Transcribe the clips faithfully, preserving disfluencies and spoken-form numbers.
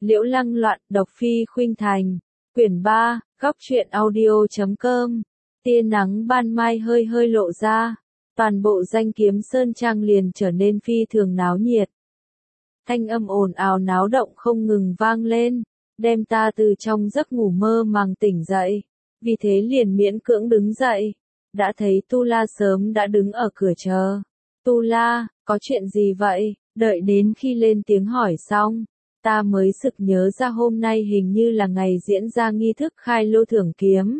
Liễu Lăng Loạn, độc phi khuynh thành. Quyển ba, góc truyện audio chấm com. Tia nắng ban mai hơi hơi lộ ra, toàn bộ Danh Kiếm Sơn Trang liền trở nên phi thường náo nhiệt. Thanh âm ồn ào náo động không ngừng vang lên, đem ta từ trong giấc ngủ mơ màng tỉnh dậy, vì thế liền miễn cưỡng đứng dậy, đã thấy Tu La sớm đã đứng ở cửa chờ. Tu La, có chuyện gì vậy? Đợi đến khi lên tiếng hỏi xong, ta mới sực nhớ ra hôm nay hình như là ngày diễn ra nghi thức khai lô thưởng kiếm.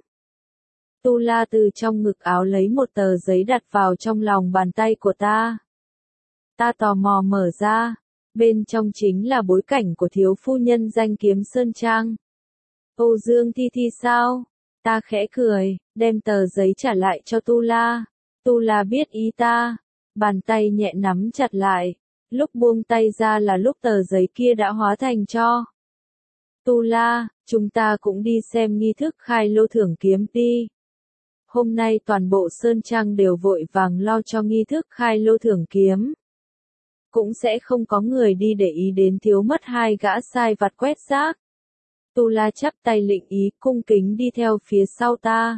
Tu La từ trong ngực áo lấy một tờ giấy đặt vào trong lòng bàn tay của ta. Ta tò mò mở ra, bên trong chính là bối cảnh của thiếu phu nhân Danh Kiếm Sơn Trang. Âu Dương Thi Thi sao? Ta khẽ cười, đem tờ giấy trả lại cho Tu La. Tu La biết ý ta, bàn tay nhẹ nắm chặt lại, lúc buông tay ra là lúc tờ giấy kia đã hóa thành tro. Tu La, chúng ta cũng đi xem nghi thức khai lô thưởng kiếm đi. Hôm nay toàn bộ Sơn Trang đều vội vàng lo cho nghi thức khai lô thưởng kiếm. Cũng sẽ không có người đi để ý đến thiếu mất hai gã sai vặt quét rác. Tu La chắp tay lĩnh ý cung kính đi theo phía sau ta.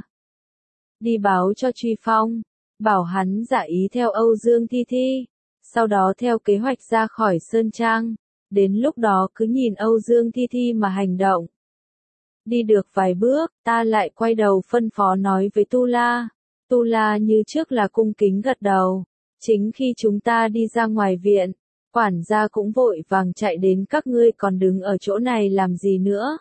Đi báo cho Truy Phong, bảo hắn giả ý theo Âu Dương Thi Thi, sau đó theo kế hoạch ra khỏi Sơn Trang, đến lúc đó cứ nhìn Âu Dương Thi Thi mà hành động. Đi được vài bước, ta lại quay đầu phân phó nói với Tu La. Tu La như trước là cung kính gật đầu. Chính khi chúng ta đi ra ngoài viện, quản gia cũng vội vàng chạy đến, các ngươi còn đứng ở chỗ này làm gì nữa?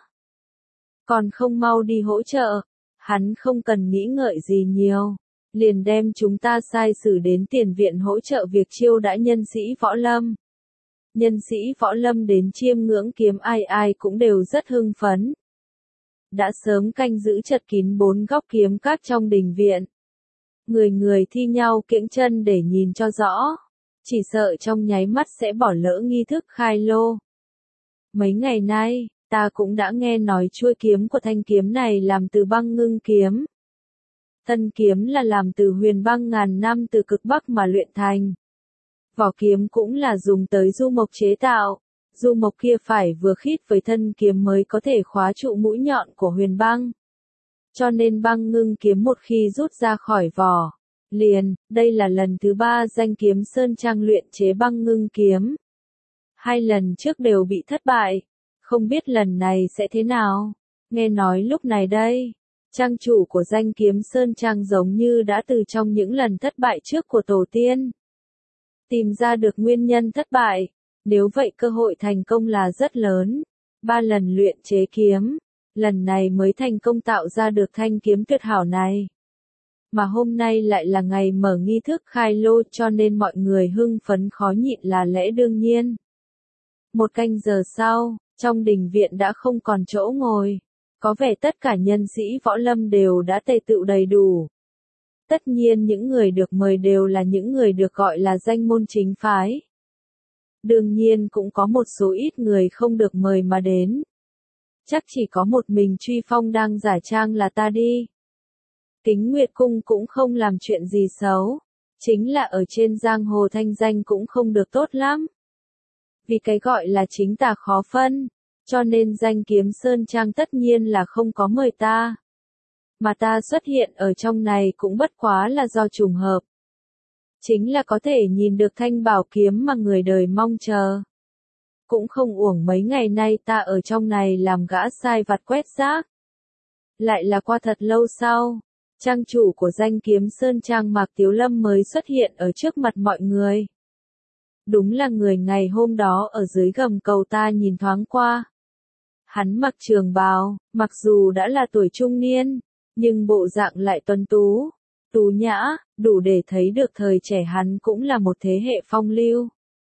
Còn không mau đi hỗ trợ. Hắn không cần nghĩ ngợi gì nhiều, liền đem chúng ta sai xử đến tiền viện hỗ trợ việc chiêu đãi nhân sĩ võ lâm. Nhân sĩ võ lâm đến chiêm ngưỡng kiếm ai ai cũng đều rất hưng phấn. Đã sớm canh giữ chật kín bốn góc kiếm các trong đình viện. Người người thi nhau kiễng chân để nhìn cho rõ, chỉ sợ trong nháy mắt sẽ bỏ lỡ nghi thức khai lô. Mấy ngày nay, ta cũng đã nghe nói chuôi kiếm của thanh kiếm này làm từ băng ngưng kiếm. Thân kiếm là làm từ huyền băng ngàn năm từ cực bắc mà luyện thành. Vỏ kiếm cũng là dùng tới du mộc chế tạo, du mộc kia phải vừa khít với thân kiếm mới có thể khóa trụ mũi nhọn của huyền băng. Cho nên băng ngưng kiếm một khi rút ra khỏi vỏ, liền, đây là lần thứ ba Danh Kiếm Sơn Trang luyện chế băng ngưng kiếm. Hai lần trước đều bị thất bại, không biết lần này sẽ thế nào. Nghe nói lúc này đây, trang chủ của Danh Kiếm Sơn Trang giống như đã từ trong những lần thất bại trước của tổ tiên tìm ra được nguyên nhân thất bại, nếu vậy cơ hội thành công là rất lớn. Ba lần luyện chế kiếm, lần này mới thành công tạo ra được thanh kiếm tuyệt hảo này. Mà hôm nay lại là ngày mở nghi thức khai lô, cho nên mọi người hưng phấn khó nhịn là lẽ đương nhiên. Một canh giờ sau, trong đình viện đã không còn chỗ ngồi, có vẻ tất cả nhân sĩ võ lâm đều đã tề tựu đầy đủ. Tất nhiên những người được mời đều là những người được gọi là danh môn chính phái. Đương nhiên cũng có một số ít người không được mời mà đến. Chắc chỉ có một mình Truy Phong đang giả trang là ta đi. Kính Nguyệt Cung cũng không làm chuyện gì xấu, chính là ở trên giang hồ thanh danh cũng không được tốt lắm. Vì cái gọi là chính tà khó phân, cho nên Danh Kiếm Sơn Trang tất nhiên là không có mời ta. Mà ta xuất hiện ở trong này cũng bất quá là do trùng hợp. Chính là có thể nhìn được thanh bảo kiếm mà người đời mong chờ. Cũng không uổng mấy ngày nay ta ở trong này làm gã sai vặt quét rác. Lại là qua thật lâu sau, trang chủ của Danh Kiếm Sơn Trang Mạc Tiếu Lâm mới xuất hiện ở trước mặt mọi người. Đúng là người ngày hôm đó ở dưới gầm cầu ta nhìn thoáng qua. Hắn mặc trường bào, mặc dù đã là tuổi trung niên, nhưng bộ dạng lại tuấn tú, tú nhã, đủ để thấy được thời trẻ hắn cũng là một thế hệ phong lưu.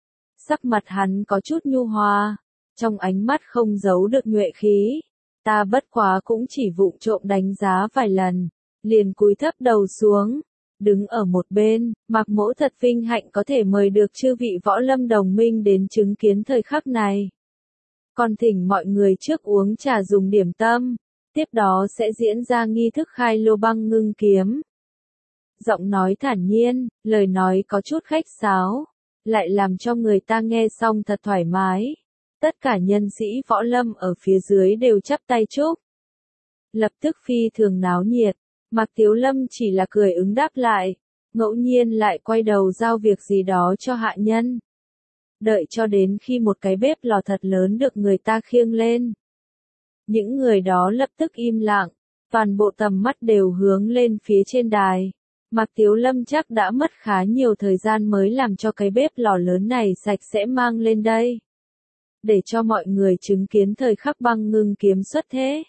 Sắc mặt hắn có chút nhu hòa, trong ánh mắt không giấu được nhuệ khí. Ta bất quá cũng chỉ vụng trộm đánh giá vài lần, liền cúi thấp đầu xuống, đứng ở một bên. Mạc Mỗ thật vinh hạnh có thể mời được chư vị võ lâm đồng minh đến chứng kiến thời khắc này. Còn thỉnh mọi người trước uống trà dùng điểm tâm, tiếp đó sẽ diễn ra nghi thức khai lô băng ngưng kiếm. Giọng nói thản nhiên, lời nói có chút khách sáo, lại làm cho người ta nghe xong thật thoải mái. Tất cả nhân sĩ võ lâm ở phía dưới đều chắp tay chúc. Lập tức phi thường náo nhiệt, Mạc Tiếu Lâm chỉ là cười ứng đáp lại, ngẫu nhiên lại quay đầu giao việc gì đó cho hạ nhân. Đợi cho đến khi một cái bếp lò thật lớn được người ta khiêng lên. Những người đó lập tức im lặng, toàn bộ tầm mắt đều hướng lên phía trên đài. Mạc Tiếu Lâm chắc đã mất khá nhiều thời gian mới làm cho cái bếp lò lớn này sạch sẽ mang lên đây. Để cho mọi người chứng kiến thời khắc Băng Ngưng kiếm xuất thế.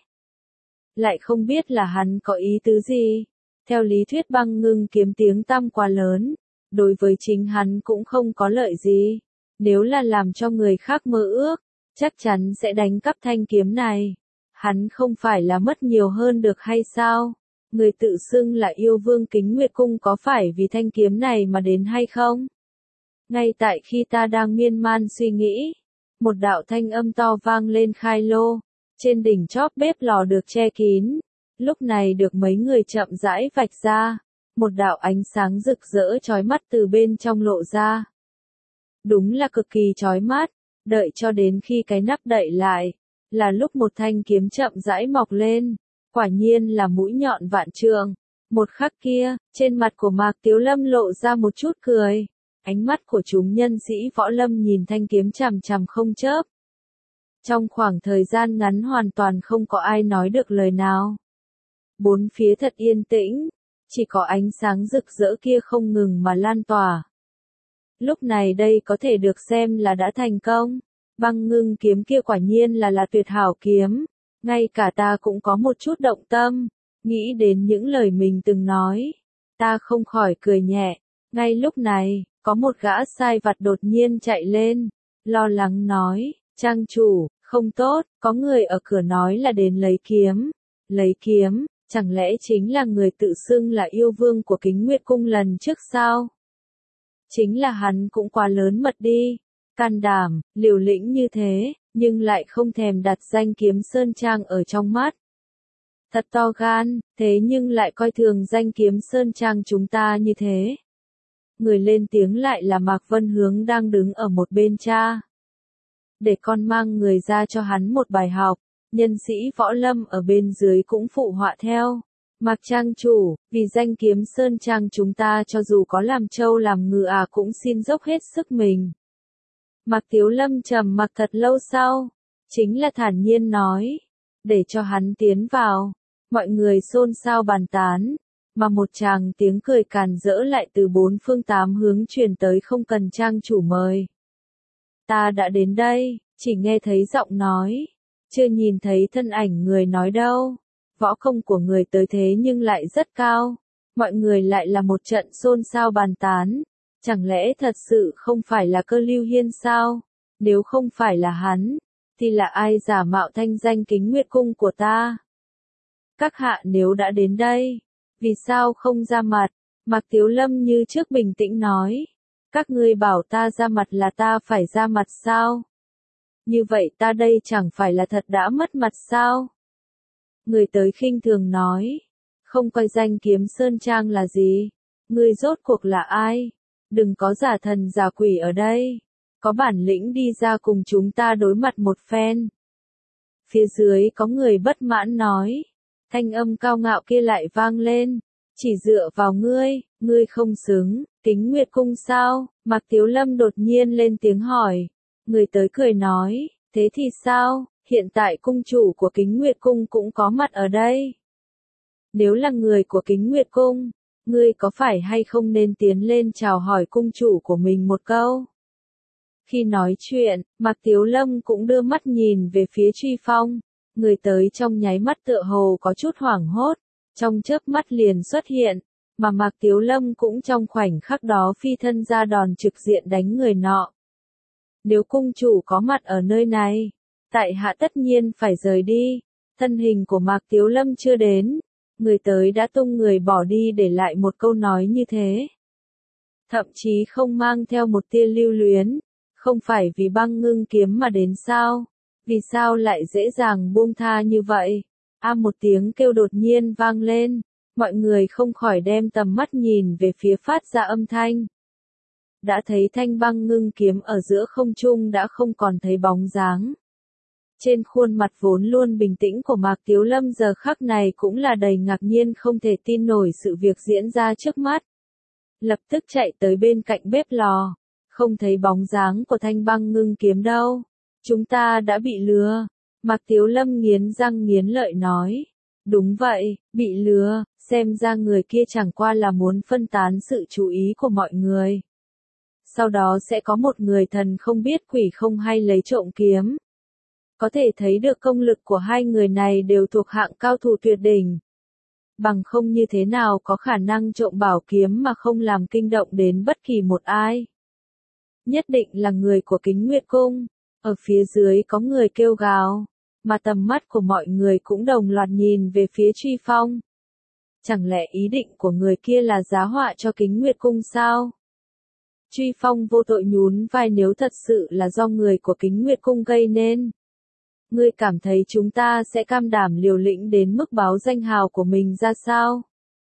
Lại không biết là hắn có ý tứ gì. Theo lý thuyết Băng Ngưng kiếm tiếng tăm quá lớn, đối với chính hắn cũng không có lợi gì. Nếu là làm cho người khác mơ ước, chắc chắn sẽ đánh cắp thanh kiếm này. Hắn không phải là mất nhiều hơn được hay sao? Người tự xưng là yêu vương Kính Nguyệt Cung có phải vì thanh kiếm này mà đến hay không? Ngay tại khi ta đang miên man suy nghĩ, một đạo thanh âm to vang lên khai lô, trên đỉnh chóp bếp lò được che kín, lúc này được mấy người chậm rãi vạch ra, một đạo ánh sáng rực rỡ chói mắt từ bên trong lộ ra. Đúng là cực kỳ chói mắt, đợi cho đến khi cái nắp đậy lại, là lúc một thanh kiếm chậm rãi mọc lên, quả nhiên là mũi nhọn vạn trượng. Một khắc kia, trên mặt của Mạc Tiếu Lâm lộ ra một chút cười, ánh mắt của chúng nhân sĩ võ lâm nhìn thanh kiếm chằm chằm không chớp. Trong khoảng thời gian ngắn hoàn toàn không có ai nói được lời nào. Bốn phía thật yên tĩnh, chỉ có ánh sáng rực rỡ kia không ngừng mà lan tỏa. Lúc này đây có thể được xem là đã thành công. Băng Ngưng kiếm kia quả nhiên là là tuyệt hảo kiếm. Ngay cả ta cũng có một chút động tâm, nghĩ đến những lời mình từng nói. Ta không khỏi cười nhẹ. Ngay lúc này, có một gã sai vặt đột nhiên chạy lên, lo lắng nói, trang chủ, không tốt, có người ở cửa nói là đến lấy kiếm. Lấy kiếm, chẳng lẽ chính là người tự xưng là yêu vương của Kính Nguyệt Cung lần trước sao? Chính là hắn cũng quá lớn mật đi, can đảm, liều lĩnh như thế, nhưng lại không thèm đặt danh kiếm Sơn Trang ở trong mắt. Thật to gan, thế nhưng lại coi thường danh kiếm Sơn Trang chúng ta như thế. Người lên tiếng lại là Mạc Vân Hướng đang đứng ở một bên cha. Để con mang người ra cho hắn một bài học, nhân sĩ võ lâm ở bên dưới cũng phụ họa theo. Mạc Trang chủ, vì danh kiếm Sơn Trang chúng ta cho dù có làm trâu làm ngựa à cũng xin dốc hết sức mình. Mạc Tiếu Lâm trầm mặc thật lâu sau, chính là thản nhiên nói, để cho hắn tiến vào. Mọi người xôn xao bàn tán, mà một tràng tiếng cười càn rỡ lại từ bốn phương tám hướng truyền tới không cần trang chủ mời. Ta đã đến đây, chỉ nghe thấy giọng nói, chưa nhìn thấy thân ảnh người nói đâu. Võ công của người tới thế nhưng lại rất cao, mọi người lại là một trận xôn xao bàn tán. Chẳng lẽ thật sự không phải là Cơ Lưu Hiên sao? Nếu không phải là hắn, thì là ai giả mạo thanh danh Kính Nguyệt Cung của ta? Các hạ nếu đã đến đây, vì sao không ra mặt? Mạc Tiếu Lâm như trước bình tĩnh nói. Các ngươi bảo ta ra mặt là ta phải ra mặt sao? Như vậy ta đây chẳng phải là thật đã mất mặt sao? Người tới khinh thường nói. Không coi danh kiếm Sơn Trang là gì? Ngươi rốt cuộc là ai? Đừng có giả thần giả quỷ ở đây. Có bản lĩnh đi ra cùng chúng ta đối mặt một phen. Phía dưới có người bất mãn nói. Thanh âm cao ngạo kia lại vang lên. Chỉ dựa vào ngươi, ngươi không xứng, Kính Nguyệt Cung sao? Mạc Tiếu Lâm đột nhiên lên tiếng hỏi. Người tới cười nói, thế thì sao? Hiện tại cung chủ của Kính Nguyệt Cung cũng có mặt ở đây. Nếu là người của Kính Nguyệt Cung, ngươi có phải hay không nên tiến lên chào hỏi cung chủ của mình một câu? Khi nói chuyện, Mạc Tiếu Lâm cũng đưa mắt nhìn về phía Truy Phong. Người tới trong nháy mắt tựa hồ có chút hoảng hốt, trong chớp mắt liền xuất hiện, mà Mạc Tiếu Lâm cũng trong khoảnh khắc đó phi thân ra đòn trực diện đánh người nọ. Nếu cung chủ có mặt ở nơi này, tại hạ tất nhiên phải rời đi. Thân hình của Mạc Tiếu Lâm chưa đến, người tới đã tung người bỏ đi để lại một câu nói như thế. Thậm chí không mang theo một tia lưu luyến, không phải vì Băng Ngưng kiếm mà đến sao? Vì sao lại dễ dàng buông tha như vậy? A một tiếng kêu đột nhiên vang lên, mọi người không khỏi đem tầm mắt nhìn về phía phát ra âm thanh. đã thấy thanh băng ngưng kiếm ở giữa không trung đã không còn thấy bóng dáng. Trên khuôn mặt vốn luôn bình tĩnh của Mạc Tiếu Lâm giờ khắc này cũng là đầy ngạc nhiên không thể tin nổi sự việc diễn ra trước mắt. Lập tức chạy tới bên cạnh bếp lò, không thấy bóng dáng của thanh băng ngưng kiếm đâu. Chúng ta đã bị lừa. Mạc Tiếu Lâm nghiến răng nghiến lợi nói. Đúng vậy, bị lừa, xem ra người kia chẳng qua là muốn phân tán sự chú ý của mọi người. Sau đó sẽ có một người thần không biết quỷ không hay lấy trộm kiếm. Có thể thấy được công lực của hai người này đều thuộc hạng cao thủ tuyệt đỉnh. Bằng không như thế nào có khả năng trộm bảo kiếm mà không làm kinh động đến bất kỳ một ai. Nhất định là người của Kính Nguyệt Cung. Ở phía dưới có người kêu gào, mà tầm mắt của mọi người cũng đồng loạt nhìn về phía Truy Phong. Chẳng lẽ ý định của người kia là giá họa cho Kính Nguyệt Cung sao? Truy Phong vô tội nhún vai, nếu thật sự là do người của Kính Nguyệt Cung gây nên. Ngươi cảm thấy chúng ta sẽ cam đảm liều lĩnh đến mức báo danh hào của mình ra sao?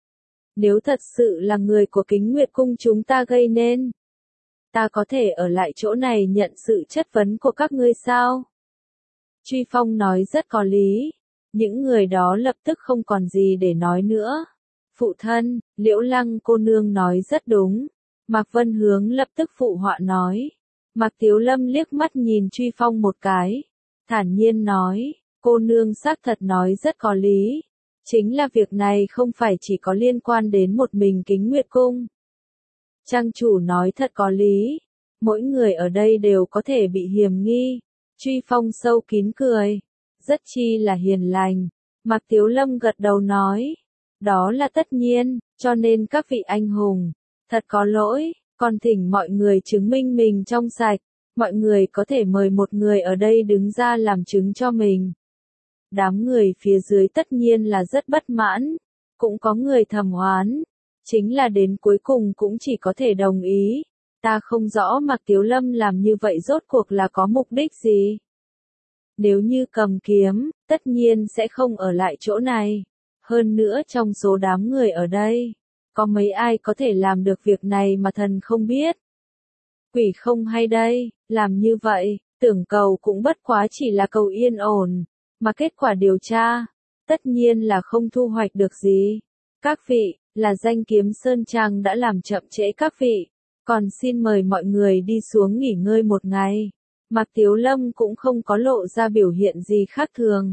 Nếu thật sự là người của Kính Nguyệt Cung chúng ta gây nên, ta có thể ở lại chỗ này nhận sự chất vấn của các ngươi sao? Truy Phong nói rất có lý. Những người đó lập tức không còn gì để nói nữa. Phụ thân, Liễu Lăng cô nương nói rất đúng. Mạc Vân Hướng lập tức phụ họa nói. Mạc Tiếu Lâm liếc mắt nhìn Truy Phong một cái, thản nhiên nói, cô nương xác thật nói rất có lý. Chính là việc này không phải chỉ có liên quan đến một mình Kính Nguyệt Cung. Trang chủ nói thật có lý. Mỗi người ở đây đều có thể bị hiềm nghi. Truy Phong sâu kín cười. Rất chi là hiền lành. Mạc Tiếu Lâm gật đầu nói. Đó là tất nhiên, cho nên các vị anh hùng, thật có lỗi, còn thỉnh mọi người chứng minh mình trong sạch. Mọi người có thể mời một người ở đây đứng ra làm chứng cho mình. Đám người phía dưới tất nhiên là rất bất mãn. Cũng có người thầm oán. Chính là đến cuối cùng cũng chỉ có thể đồng ý. Ta không rõ Mạc Tiếu Lâm làm như vậy rốt cuộc là có mục đích gì. Nếu như cầm kiếm, tất nhiên sẽ không ở lại chỗ này. Hơn nữa trong số đám người ở đây, có mấy ai có thể làm được việc này mà thần không biết. Quỷ không hay đây, làm như vậy, tưởng cầu cũng bất quá chỉ là cầu yên ổn, mà kết quả điều tra, tất nhiên là không thu hoạch được gì. Các vị, là danh kiếm Sơn Trang đã làm chậm trễ các vị, còn xin mời mọi người đi xuống nghỉ ngơi một ngày. Mạc Tiếu Lâm cũng không có lộ ra biểu hiện gì khác thường.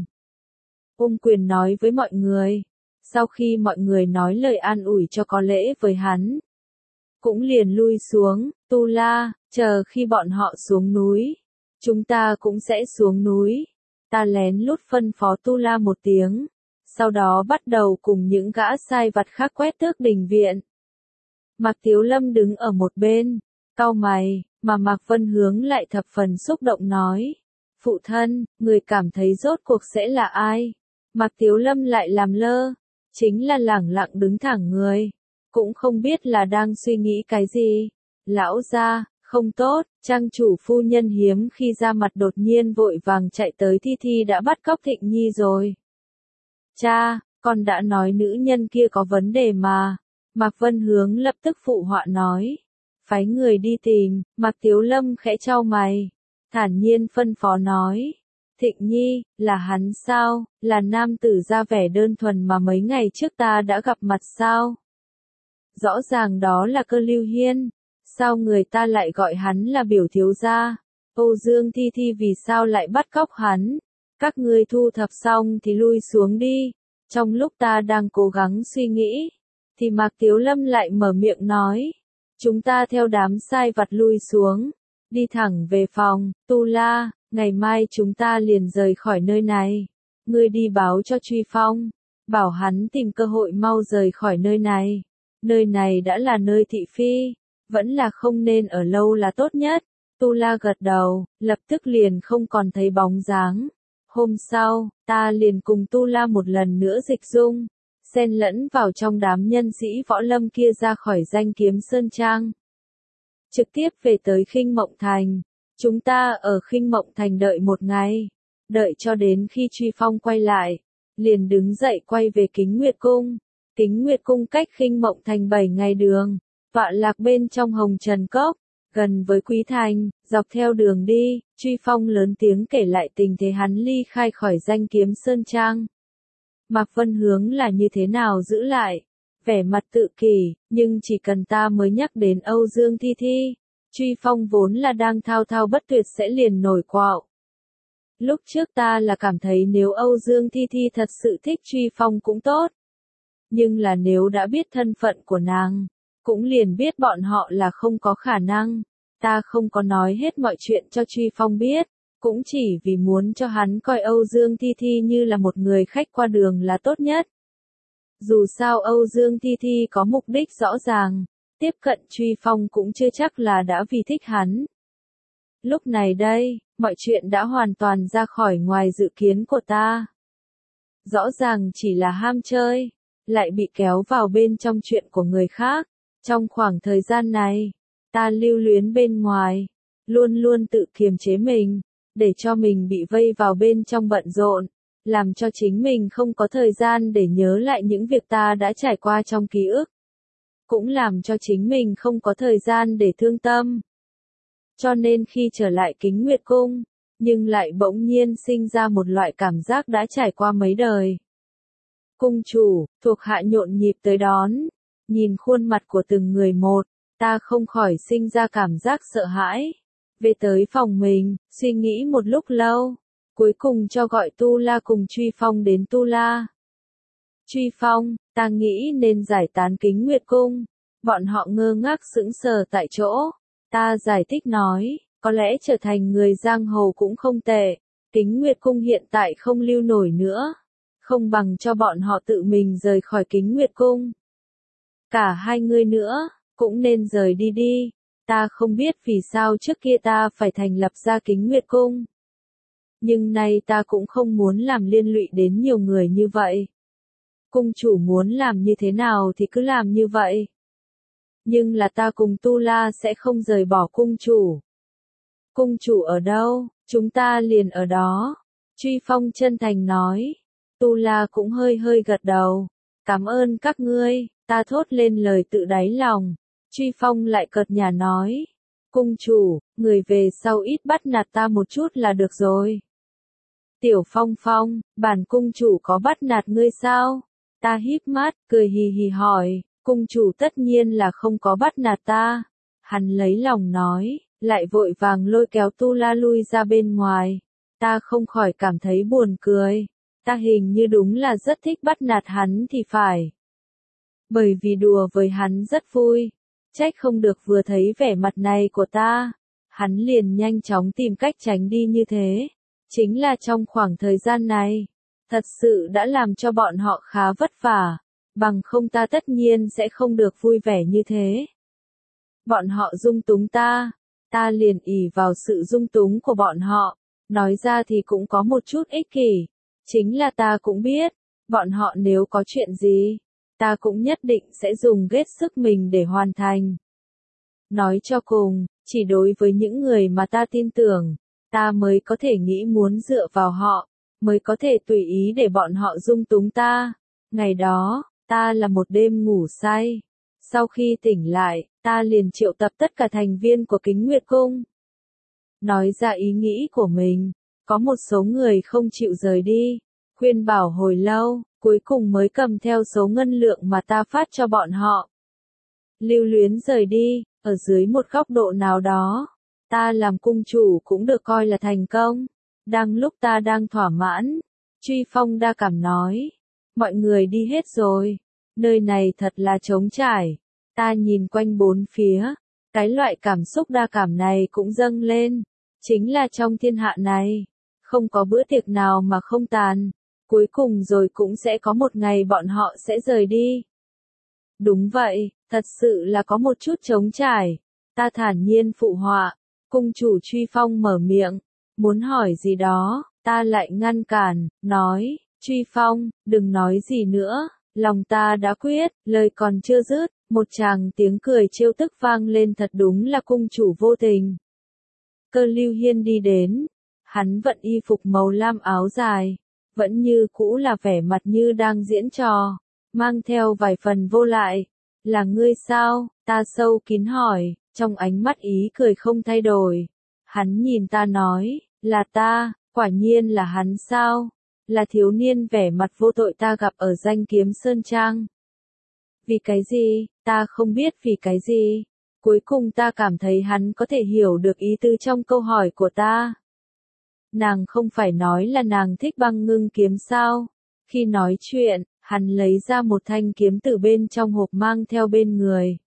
Ôm quyền nói với mọi người, sau khi mọi người nói lời an ủi cho có lễ với hắn, cũng liền lui xuống. Tu La, chờ khi bọn họ xuống núi, chúng ta cũng sẽ xuống núi. Ta lén lút phân phó Tu La một tiếng, sau đó bắt đầu cùng những gã sai vặt khác quét tước đình viện. Mạc Tiếu Lâm đứng ở một bên, cau mày, mà Mạc Vân Hướng lại thập phần xúc động nói. Phụ thân, người cảm thấy rốt cuộc sẽ là ai? Mạc Tiếu Lâm lại làm lơ, chính là lẳng lặng đứng thẳng người, cũng không biết là đang suy nghĩ cái gì. Lão gia, không tốt, trang chủ phu nhân hiếm khi ra mặt đột nhiên vội vàng chạy tới Thi Thi đã bắt cóc Thịnh Nhi rồi. Cha, con đã nói nữ nhân kia có vấn đề mà. Mạc Vân Hướng lập tức phụ họa nói. Phái người đi tìm. Mạc Tiếu Lâm khẽ chau mày, thản nhiên phân phó nói. Thịnh Nhi, là hắn sao? Là nam tử ra vẻ đơn thuần mà mấy ngày trước ta đã gặp mặt sao? Rõ ràng đó là Cơ Lưu Hiên. Sao người ta lại gọi hắn là biểu thiếu gia? Âu Dương Thi Thi vì sao lại bắt cóc hắn? Các ngươi thu thập xong thì lui xuống đi. Trong lúc ta đang cố gắng suy nghĩ, thì Mạc Tiếu Lâm lại mở miệng nói. Chúng ta theo đám sai vặt lui xuống, đi thẳng về phòng. Tu La, ngày mai chúng ta liền rời khỏi nơi này. Ngươi đi báo cho Truy Phong, bảo hắn tìm cơ hội mau rời khỏi nơi này. Nơi này đã là nơi thị phi, vẫn là không nên ở lâu là tốt nhất. Tu La gật đầu, lập tức liền không còn thấy bóng dáng. Hôm sau, ta liền cùng Tu La một lần nữa dịch dung, xen lẫn vào trong đám nhân sĩ võ lâm kia ra khỏi danh kiếm Sơn Trang. Trực tiếp về tới Khinh Mộng Thành. Chúng ta ở Khinh Mộng Thành đợi một ngày, đợi cho đến khi Truy Phong quay lại, liền đứng dậy quay về Kính Nguyệt Cung. Kính Nguyệt Cung cách Khinh Mộng Thành bảy ngày đường, tọa lạc bên trong Hồng Trần Cốc. Gần với Quý Thành, dọc theo đường đi, Truy Phong lớn tiếng kể lại tình thế hắn ly khai khỏi Danh Kiếm Sơn Trang. Mạc Vân Hướng là như thế nào giữ lại, vẻ mặt tự kỷ, nhưng chỉ cần ta mới nhắc đến Âu Dương Thi Thi, Truy Phong vốn là đang thao thao bất tuyệt sẽ liền nổi quạo. Lúc trước ta là cảm thấy nếu Âu Dương Thi Thi thật sự thích Truy Phong cũng tốt. Nhưng là nếu đã biết thân phận của nàng, cũng liền biết bọn họ là không có khả năng. Ta không có nói hết mọi chuyện cho Truy Phong biết, cũng chỉ vì muốn cho hắn coi Âu Dương Thi Thi như là một người khách qua đường là tốt nhất. Dù sao Âu Dương Thi Thi có mục đích rõ ràng, tiếp cận Truy Phong cũng chưa chắc là đã vì thích hắn. Lúc này đây, mọi chuyện đã hoàn toàn ra khỏi ngoài dự kiến của ta. Rõ ràng chỉ là ham chơi, lại bị kéo vào bên trong chuyện của người khác. Trong khoảng thời gian này, ta lưu luyến bên ngoài, luôn luôn tự kiềm chế mình, để cho mình bị vây vào bên trong bận rộn, làm cho chính mình không có thời gian để nhớ lại những việc ta đã trải qua trong ký ức. Cũng làm cho chính mình không có thời gian để thương tâm. Cho nên khi trở lại Kính Nguyệt Cung, nhưng lại bỗng nhiên sinh ra một loại cảm giác đã trải qua mấy đời. Cung chủ, thuộc hạ nhộn nhịp tới đón, nhìn khuôn mặt của từng người một, ta không khỏi sinh ra cảm giác sợ hãi. Về tới phòng mình, suy nghĩ một lúc lâu, cuối cùng cho gọi Tu La cùng Truy Phong đến Tu La. Truy Phong, ta nghĩ nên giải tán Kính Nguyệt Cung. Bọn họ ngơ ngác sững sờ tại chỗ. Ta giải thích nói, có lẽ trở thành người giang hồ cũng không tệ. Kính Nguyệt Cung hiện tại không lưu nổi nữa. Không bằng cho bọn họ tự mình rời khỏi Kính Nguyệt Cung. Cả hai người nữa, cũng nên rời đi đi. Ta không biết vì sao trước kia ta phải thành lập ra Kính Nguyệt Cung. Nhưng nay ta cũng không muốn làm liên lụy đến nhiều người như vậy. Cung chủ muốn làm như thế nào thì cứ làm như vậy. Nhưng là ta cùng Tu La sẽ không rời bỏ cung chủ. Cung chủ ở đâu, chúng ta liền ở đó. Truy Phong chân thành nói. Tu La cũng hơi hơi gật đầu. Cảm ơn các ngươi, ta thốt lên lời tự đáy lòng. Truy Phong lại cợt nhả nói. Cung chủ, người về sau ít bắt nạt ta một chút là được rồi. Tiểu Phong Phong, bản cung chủ có bắt nạt ngươi sao? Ta híp mắt, cười hì hì hỏi. Cung chủ tất nhiên là không có bắt nạt ta. Hắn lấy lòng nói, lại vội vàng lôi kéo Tu La lui ra bên ngoài. Ta không khỏi cảm thấy buồn cười. Ta hình như đúng là rất thích bắt nạt hắn thì phải. Bởi vì đùa với hắn rất vui. Trách không được vừa thấy vẻ mặt này của ta. Hắn liền nhanh chóng tìm cách tránh đi như thế. Chính là trong khoảng thời gian này, thật sự đã làm cho bọn họ khá vất vả. Bằng không ta tất nhiên sẽ không được vui vẻ như thế. Bọn họ dung túng ta, ta liền ỷ vào sự dung túng của bọn họ, nói ra thì cũng có một chút ích kỷ, chính là ta cũng biết, bọn họ nếu có chuyện gì, ta cũng nhất định sẽ dùng hết sức mình để hoàn thành. Nói cho cùng, chỉ đối với những người mà ta tin tưởng, ta mới có thể nghĩ muốn dựa vào họ, mới có thể tùy ý để bọn họ dung túng ta. Ngày đó, ta là một đêm ngủ say. Sau khi tỉnh lại, ta liền triệu tập tất cả thành viên của Kính Nguyệt Cung. Nói ra ý nghĩ của mình, có một số người không chịu rời đi, khuyên bảo hồi lâu, cuối cùng mới cầm theo số ngân lượng mà ta phát cho bọn họ. Lưu luyến rời đi, ở dưới một góc độ nào đó, ta làm cung chủ cũng được coi là thành công. Đang lúc ta đang thỏa mãn, Truy Phong đa cảm nói. Mọi người đi hết rồi, nơi này thật là trống trải. Ta nhìn quanh bốn phía, cái loại cảm xúc đa cảm này cũng dâng lên. Chính là trong thiên hạ này, không có bữa tiệc nào mà không tàn. Cuối cùng rồi cũng sẽ có một ngày bọn họ sẽ rời đi. Đúng vậy, thật sự là có một chút trống trải. Ta thản nhiên phụ họa. Cung chủ Truy Phong mở miệng, muốn hỏi gì đó, ta lại ngăn cản, nói. Truy Phong, đừng nói gì nữa, lòng ta đã quyết, lời còn chưa dứt, một tràng tiếng cười trêu tức vang lên thật đúng là cung chủ vô tình. Cơ Lưu Hiên đi đến, hắn vận y phục màu lam áo dài, vẫn như cũ là vẻ mặt như đang diễn trò, mang theo vài phần vô lại. Là ngươi sao? Ta sâu kín hỏi, trong ánh mắt ý cười không thay đổi. Hắn nhìn ta nói, là ta, quả nhiên là hắn sao? Là thiếu niên vẻ mặt vô tội ta gặp ở Danh Kiếm Sơn Trang. Vì cái gì, ta không biết vì cái gì. Cuối cùng ta cảm thấy hắn có thể hiểu được ý tứ trong câu hỏi của ta. Nàng không phải nói là nàng thích băng ngưng kiếm sao? Khi nói chuyện, hắn lấy ra một thanh kiếm từ bên trong hộp mang theo bên người.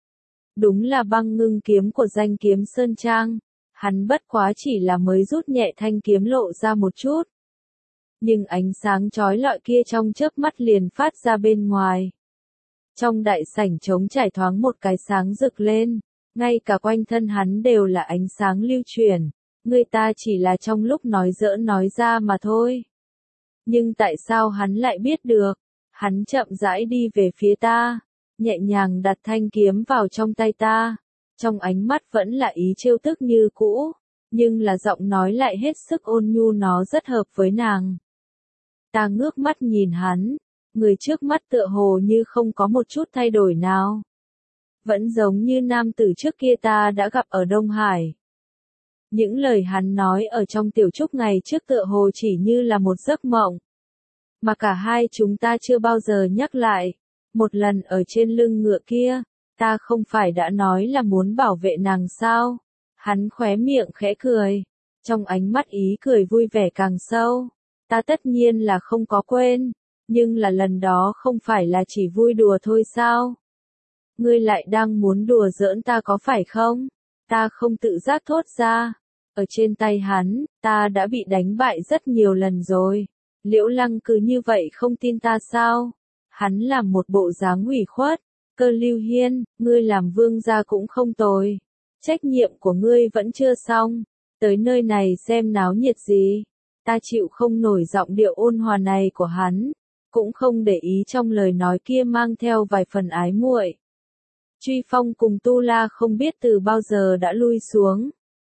Đúng là băng ngưng kiếm của Danh Kiếm Sơn Trang. Hắn bất quá chỉ là mới rút nhẹ thanh kiếm lộ ra một chút. Nhưng ánh sáng chói lọi kia trong chớp mắt liền phát ra bên ngoài. Trong đại sảnh trống trải thoáng một cái sáng rực lên, ngay cả quanh thân hắn đều là ánh sáng lưu chuyển, người ta chỉ là trong lúc nói giỡn nói ra mà thôi. Nhưng tại sao hắn lại biết được? Hắn chậm rãi đi về phía ta, nhẹ nhàng đặt thanh kiếm vào trong tay ta, trong ánh mắt vẫn là ý trêu tức như cũ, nhưng là giọng nói lại hết sức ôn nhu, nó rất hợp với nàng. Ta ngước mắt nhìn hắn. Người trước mắt tựa hồ như không có một chút thay đổi nào. Vẫn giống như nam tử trước kia ta đã gặp ở Đông Hải. Những lời hắn nói ở trong tiểu trúc ngày trước tựa hồ chỉ như là một giấc mộng. Mà cả hai chúng ta chưa bao giờ nhắc lại. Một lần ở trên lưng ngựa kia, ta không phải đã nói là muốn bảo vệ nàng sao? Hắn khóe miệng khẽ cười. Trong ánh mắt ý cười vui vẻ càng sâu. Ta tất nhiên là không có quên. Nhưng là lần đó không phải là chỉ vui đùa thôi sao? Ngươi lại đang muốn đùa giỡn ta có phải không? Ta không tự giác thốt ra. Ở trên tay hắn, ta đã bị đánh bại rất nhiều lần rồi. Liễu Lăng cứ như vậy không tin ta sao? Hắn làm một bộ dáng ủy khuất. Cơ Lưu Hiên, ngươi làm vương gia cũng không tồi. Trách nhiệm của ngươi vẫn chưa xong. Tới nơi này xem náo nhiệt gì. Ta chịu không nổi giọng điệu ôn hòa này của hắn. Cũng không để ý trong lời nói kia mang theo vài phần ái muội. Truy Phong cùng Tu La không biết từ bao giờ đã lui xuống.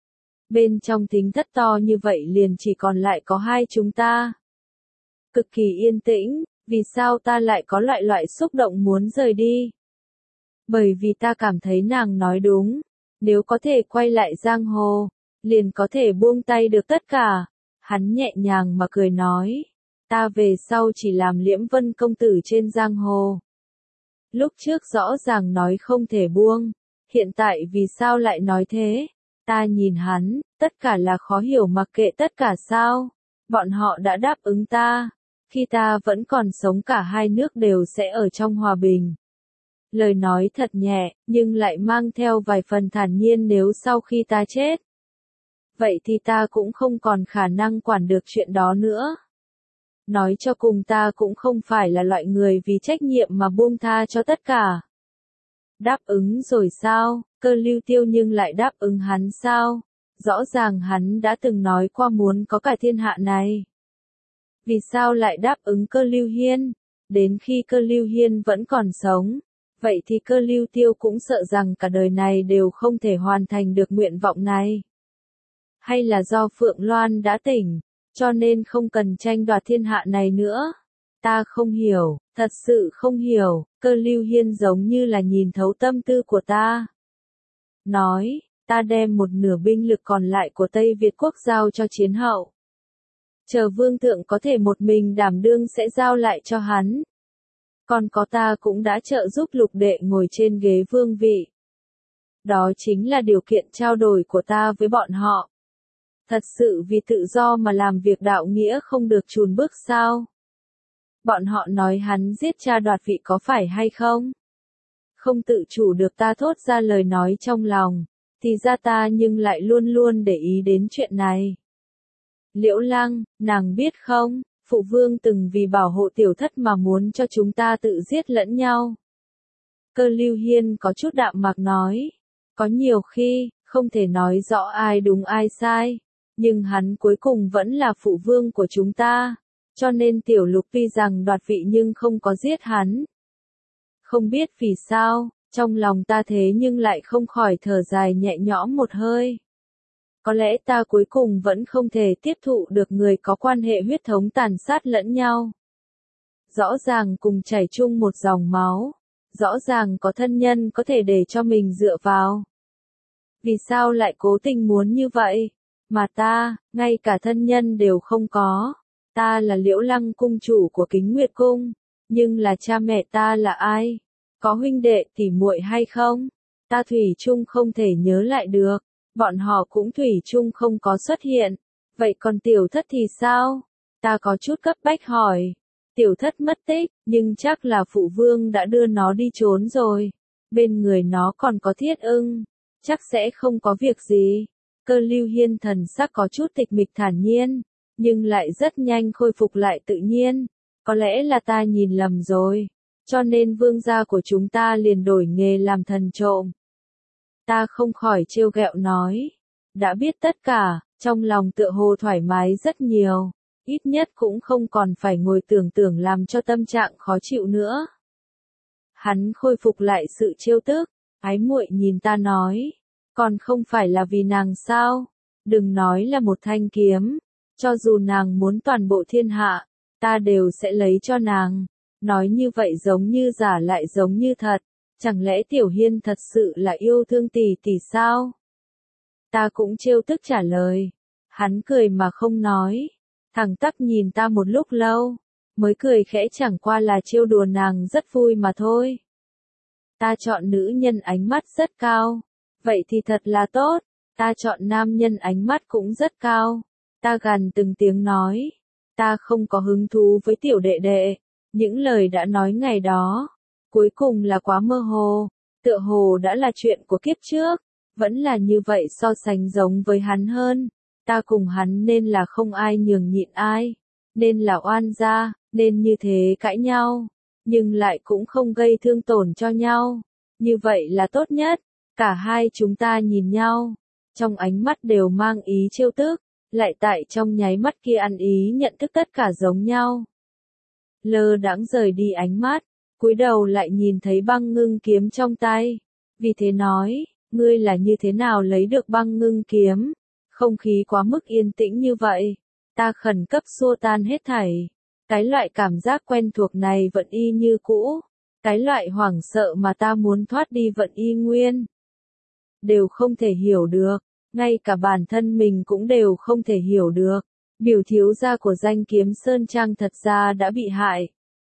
Bên trong thính thất to như vậy liền chỉ còn lại có hai chúng ta. Cực kỳ yên tĩnh, vì sao ta lại có loại loại xúc động muốn rời đi? Bởi vì ta cảm thấy nàng nói đúng, nếu có thể quay lại giang hồ, liền có thể buông tay được tất cả. Hắn nhẹ nhàng mà cười nói. Ta về sau chỉ làm Liễm Vân công tử trên giang hồ. Lúc trước rõ ràng nói không thể buông, hiện tại vì sao lại nói thế? Ta nhìn hắn, tất cả là khó hiểu, mặc kệ tất cả sao? Bọn họ đã đáp ứng ta, khi ta vẫn còn sống cả hai nước đều sẽ ở trong hòa bình. Lời nói thật nhẹ, nhưng lại mang theo vài phần thản nhiên, nếu sau khi ta chết. Vậy thì ta cũng không còn khả năng quản được chuyện đó nữa. Nói cho cùng ta cũng không phải là loại người vì trách nhiệm mà buông tha cho tất cả. Đáp ứng rồi sao? Cơ Lưu Tiêu nhưng lại đáp ứng hắn sao? Rõ ràng hắn đã từng nói qua muốn có cả thiên hạ này. Vì sao lại đáp ứng Cơ Lưu Hiên? Đến khi Cơ Lưu Hiên vẫn còn sống, vậy thì Cơ Lưu Tiêu cũng sợ rằng cả đời này đều không thể hoàn thành được nguyện vọng này. Hay là do Phượng Loan đã tỉnh, cho nên không cần tranh đoạt thiên hạ này nữa? Ta không hiểu, thật sự không hiểu. Cơ Lưu Hiên giống như là nhìn thấu tâm tư của ta. Nói, ta đem một nửa binh lực còn lại của Tây Việt quốc giao cho chiến hậu. Chờ vương thượng có thể một mình đảm đương sẽ giao lại cho hắn. Còn có ta cũng đã trợ giúp lục đệ ngồi trên ghế vương vị. Đó chính là điều kiện trao đổi của ta với bọn họ. Thật sự vì tự do mà làm việc đạo nghĩa không được chùn bước sao? Bọn họ nói hắn giết cha đoạt vị có phải hay không? Không tự chủ được ta thốt ra lời nói trong lòng, thì ra ta nhưng lại luôn luôn để ý đến chuyện này. Liễu Lăng, nàng biết không, phụ vương từng vì bảo hộ tiểu thất mà muốn cho chúng ta tự giết lẫn nhau. Cơ Lưu Hiên có chút đạm mạc nói, có nhiều khi, không thể nói rõ ai đúng ai sai, nhưng hắn cuối cùng vẫn là phụ vương của chúng ta, cho nên tiểu lục tuy rằng đoạt vị nhưng không có giết hắn. Không biết vì sao, trong lòng ta thế nhưng lại không khỏi thở dài nhẹ nhõm một hơi. Có lẽ ta cuối cùng vẫn không thể tiếp thụ được người có quan hệ huyết thống tàn sát lẫn nhau. Rõ ràng cùng chảy chung một dòng máu, rõ ràng có thân nhân có thể để cho mình dựa vào. Vì sao lại cố tình muốn như vậy? Mà ta, ngay cả thân nhân đều không có. Ta là Liễu Lăng cung chủ của Kính Nguyệt cung, nhưng là cha mẹ ta là ai? Có huynh đệ tỉ muội hay không? Ta thủy chung không thể nhớ lại được, bọn họ cũng thủy chung không có xuất hiện. Vậy còn tiểu thất thì sao? Ta có chút cấp bách hỏi. Tiểu thất mất tích, nhưng chắc là phụ vương đã đưa nó đi trốn rồi. Bên người nó còn có Thiết Ưng, chắc sẽ không có việc gì. Cơ Lưu Hiên thần sắc có chút tịch mịch thản nhiên, nhưng lại rất nhanh khôi phục lại tự nhiên. Có lẽ là ta nhìn lầm rồi, cho nên vương gia của chúng ta liền đổi nghề làm thần trộm. Ta không khỏi trêu ghẹo nói, đã biết tất cả, trong lòng tựa hồ thoải mái rất nhiều, ít nhất cũng không còn phải ngồi tưởng tưởng làm cho tâm trạng khó chịu nữa. Hắn khôi phục lại sự trêu tức, ái muội nhìn ta nói, còn không phải là vì nàng sao? Đừng nói là một thanh kiếm, cho dù nàng muốn toàn bộ thiên hạ, ta đều sẽ lấy cho nàng. Nói như vậy giống như giả lại giống như thật, chẳng lẽ Tiểu Hiên thật sự là yêu thương tỷ tỷ sao? Ta cũng trêu tức trả lời. Hắn cười mà không nói, thẳng tắp nhìn ta một lúc lâu, mới cười khẽ, chẳng qua là trêu đùa nàng rất vui mà thôi. Ta chọn nữ nhân ánh mắt rất cao, vậy thì thật là tốt. Ta chọn nam nhân ánh mắt cũng rất cao. Ta gằn từng tiếng nói, ta không có hứng thú với tiểu đệ đệ. Những lời đã nói ngày đó, cuối cùng là quá mơ hồ, tựa hồ đã là chuyện của kiếp trước, vẫn là như vậy. So sánh giống với hắn hơn, ta cùng hắn nên là không ai nhường nhịn ai, nên là oan gia, nên như thế cãi nhau, nhưng lại cũng không gây thương tổn cho nhau, như vậy là tốt nhất. Cả hai chúng ta nhìn nhau, trong ánh mắt đều mang ý trêu tức, lại tại trong nháy mắt kia ăn ý nhận thức tất cả giống nhau. Lơ đãng rời đi ánh mắt, cúi đầu lại nhìn thấy băng ngưng kiếm trong tay, vì thế nói, ngươi là như thế nào lấy được băng ngưng kiếm? Không khí quá mức yên tĩnh như vậy, ta khẩn cấp xua tan hết thảy. Cái loại cảm giác quen thuộc này vẫn y như cũ, cái loại hoảng sợ mà ta muốn thoát đi vẫn y nguyên. Đều không thể hiểu được, ngay cả bản thân mình cũng đều không thể hiểu được. Biểu thiếu gia của Danh Kiếm Sơn Trang thật ra đã bị hại.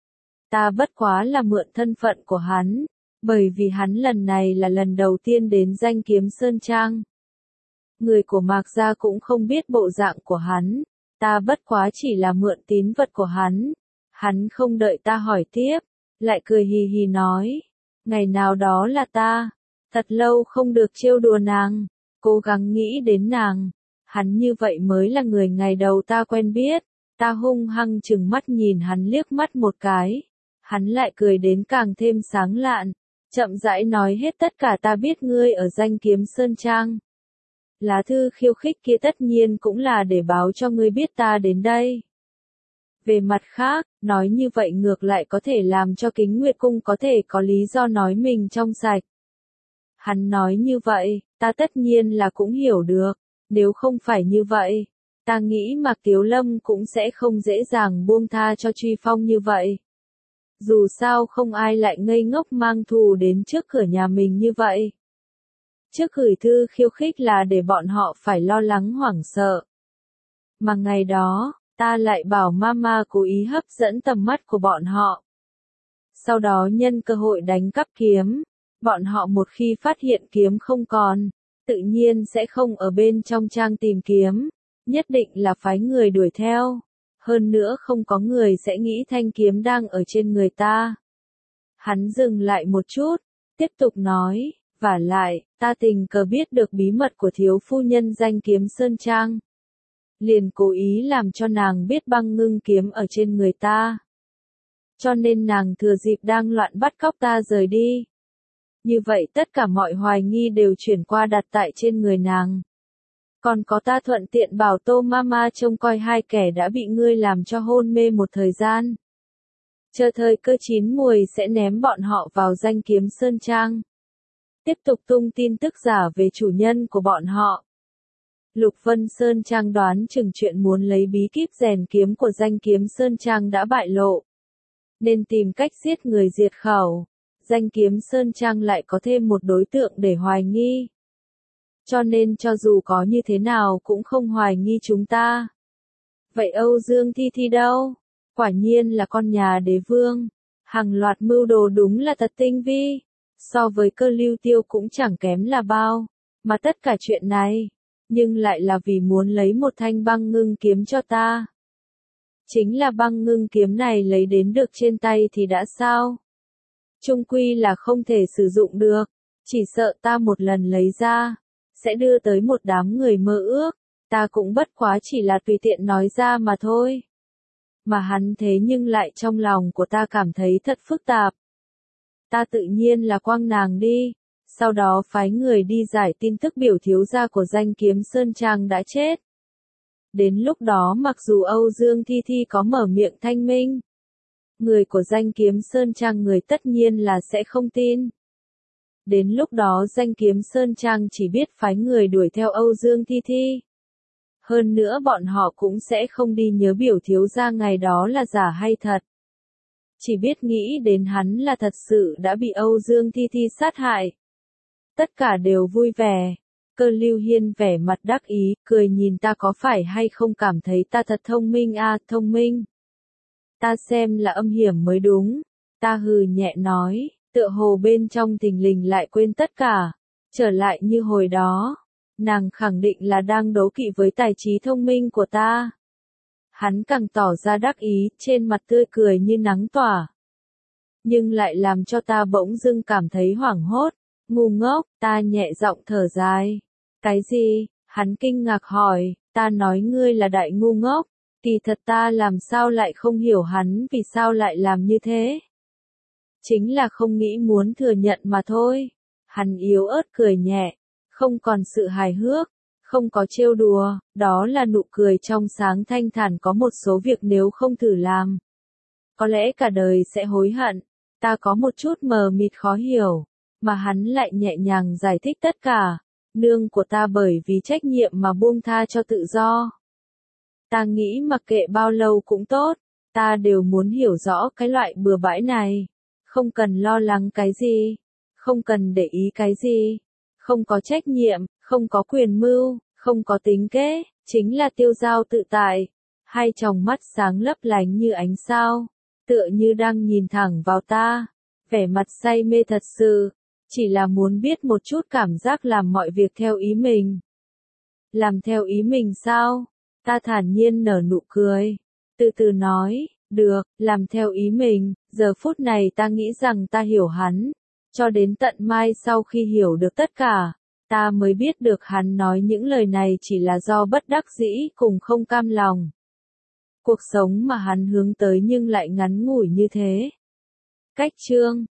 Ta bất quá là mượn thân phận của hắn, bởi vì hắn lần này là lần đầu tiên đến Danh Kiếm Sơn Trang. Người của Mạc gia cũng không biết bộ dạng của hắn, ta bất quá chỉ là mượn tín vật của hắn. Hắn không đợi ta hỏi tiếp, lại cười hì hì nói, ngày nào đó là ta, thật lâu không được trêu đùa nàng, cố gắng nghĩ đến nàng. Hắn như vậy mới là người ngày đầu ta quen biết. Ta hung hăng chừng mắt nhìn hắn liếc mắt một cái. Hắn lại cười đến càng thêm sáng lạn, chậm rãi nói hết tất cả. Ta biết ngươi ở Danh Kiếm Sơn Trang. Lá thư khiêu khích kia tất nhiên cũng là để báo cho ngươi biết ta đến đây. Về mặt khác, nói như vậy ngược lại có thể làm cho Kính Nguyệt Cung có thể có lý do nói mình trong sạch. Hắn nói như vậy, ta tất nhiên là cũng hiểu được. Nếu không phải như vậy, ta nghĩ Mạc Tiếu Lâm cũng sẽ không dễ dàng buông tha cho Truy Phong như vậy. Dù sao không ai lại ngây ngốc mang thù đến trước cửa nhà mình như vậy. Trước gửi thư khiêu khích là để bọn họ phải lo lắng hoảng sợ. Mà ngày đó, ta lại bảo Mama cố ý hấp dẫn tầm mắt của bọn họ. Sau đó nhân cơ hội đánh cắp kiếm. Bọn họ một khi phát hiện kiếm không còn, tự nhiên sẽ không ở bên trong trang tìm kiếm, nhất định là phái người đuổi theo. Hơn nữa không có người sẽ nghĩ thanh kiếm đang ở trên người ta. Hắn dừng lại một chút, tiếp tục nói, vả lại, ta tình cờ biết được bí mật của thiếu phu nhân Danh Kiếm Sơn Trang. Liền cố ý làm cho nàng biết băng ngưng kiếm ở trên người ta. Cho nên nàng thừa dịp đang loạn bắt cóc ta rời đi. Như vậy tất cả mọi hoài nghi đều chuyển qua đặt tại trên người nàng. Còn có ta thuận tiện bảo Tô Mama trông coi hai kẻ đã bị ngươi làm cho hôn mê một thời gian. Chờ thời cơ chín muồi sẽ ném bọn họ vào Danh Kiếm Sơn Trang. Tiếp tục tung tin tức giả về chủ nhân của bọn họ. Lục Vân Sơn Trang đoán chừng chuyện muốn lấy bí kíp rèn kiếm của Danh Kiếm Sơn Trang đã bại lộ. Nên tìm cách giết người diệt khẩu. Danh Kiếm Sơn Trang lại có thêm một đối tượng để hoài nghi. cho nên cho dù có như thế nào cũng không hoài nghi chúng ta. Vậy Âu Dương Thi Thi đâu? Quả nhiên là con nhà đế vương. Hàng loạt mưu đồ đúng là thật tinh vi. So với Cơ Lưu Tiêu cũng chẳng kém là bao. Mà tất cả chuyện này, nhưng lại là vì muốn lấy một thanh băng ngưng kiếm cho ta. Chính là băng ngưng kiếm này lấy đến được trên tay thì đã sao? Chung quy là không thể sử dụng được. Chỉ sợ ta một lần lấy ra, sẽ đưa tới một đám người mơ ước. Ta cũng bất quá chỉ là tùy tiện nói ra mà thôi. Mà hắn thế nhưng lại trong lòng của ta cảm thấy thật phức tạp. Ta tự nhiên là quăng nàng đi, sau đó phái người đi giải tin tức biểu thiếu gia của danh kiếm Sơn Trang đã chết. Đến lúc đó mặc dù Âu Dương Thi Thi có mở miệng thanh minh, người của danh kiếm Sơn Trang người tất nhiên là sẽ không tin. Đến lúc đó danh kiếm Sơn Trang chỉ biết phái người đuổi theo Âu Dương Thi Thi. Hơn nữa bọn họ cũng sẽ không đi nhớ biểu thiếu gia ngày đó là giả hay thật. Chỉ biết nghĩ đến hắn là thật sự đã bị Âu Dương Thi Thi sát hại. Tất cả đều vui vẻ. Cơ Lưu Hiên vẻ mặt đắc ý, cười nhìn ta có phải hay không cảm thấy ta thật thông minh à, thông minh. Ta xem là âm hiểm mới đúng. Ta hừ nhẹ nói, tựa hồ bên trong thình lình lại quên tất cả. Trở lại như hồi đó. Nàng khẳng định là đang đố kỵ với tài trí thông minh của ta. Hắn càng tỏ ra đắc ý, trên mặt tươi cười như nắng tỏa. Nhưng lại làm cho ta bỗng dưng cảm thấy hoảng hốt. Ngu ngốc, ta nhẹ giọng thở dài. Cái gì? Hắn kinh ngạc hỏi, ta nói ngươi là đại ngu ngốc. Kỳ thật ta làm sao lại không hiểu hắn vì sao lại làm như thế. Chính là không nghĩ muốn thừa nhận mà thôi. Hắn yếu ớt cười nhẹ. Không còn sự hài hước, không có trêu đùa, đó là nụ cười trong sáng thanh thản có một số việc nếu không thử làm. Có lẽ cả đời sẽ hối hận, ta có một chút mờ mịt khó hiểu, mà hắn lại nhẹ nhàng giải thích tất cả. Nương của ta bởi vì trách nhiệm mà buông tha cho tự do. Ta nghĩ mặc kệ bao lâu cũng tốt, ta đều muốn hiểu rõ cái loại bừa bãi này. Không cần lo lắng cái gì, không cần để ý cái gì. Không có trách nhiệm, không có quyền mưu, không có tính kế, chính là tiêu dao tự tại. Hai tròng mắt sáng lấp lánh như ánh sao, tựa như đang nhìn thẳng vào ta, vẻ mặt say mê thật sự, chỉ là muốn biết một chút cảm giác làm mọi việc theo ý mình. Làm theo ý mình sao? Ta thản nhiên nở nụ cười, từ từ nói, được, làm theo ý mình, giờ phút này ta nghĩ rằng ta hiểu hắn. Cho đến tận mai sau khi hiểu được tất cả, ta mới biết được hắn nói những lời này chỉ là do bất đắc dĩ cùng không cam lòng. Cuộc sống mà hắn hướng tới nhưng lại ngắn ngủi như thế. Cách chương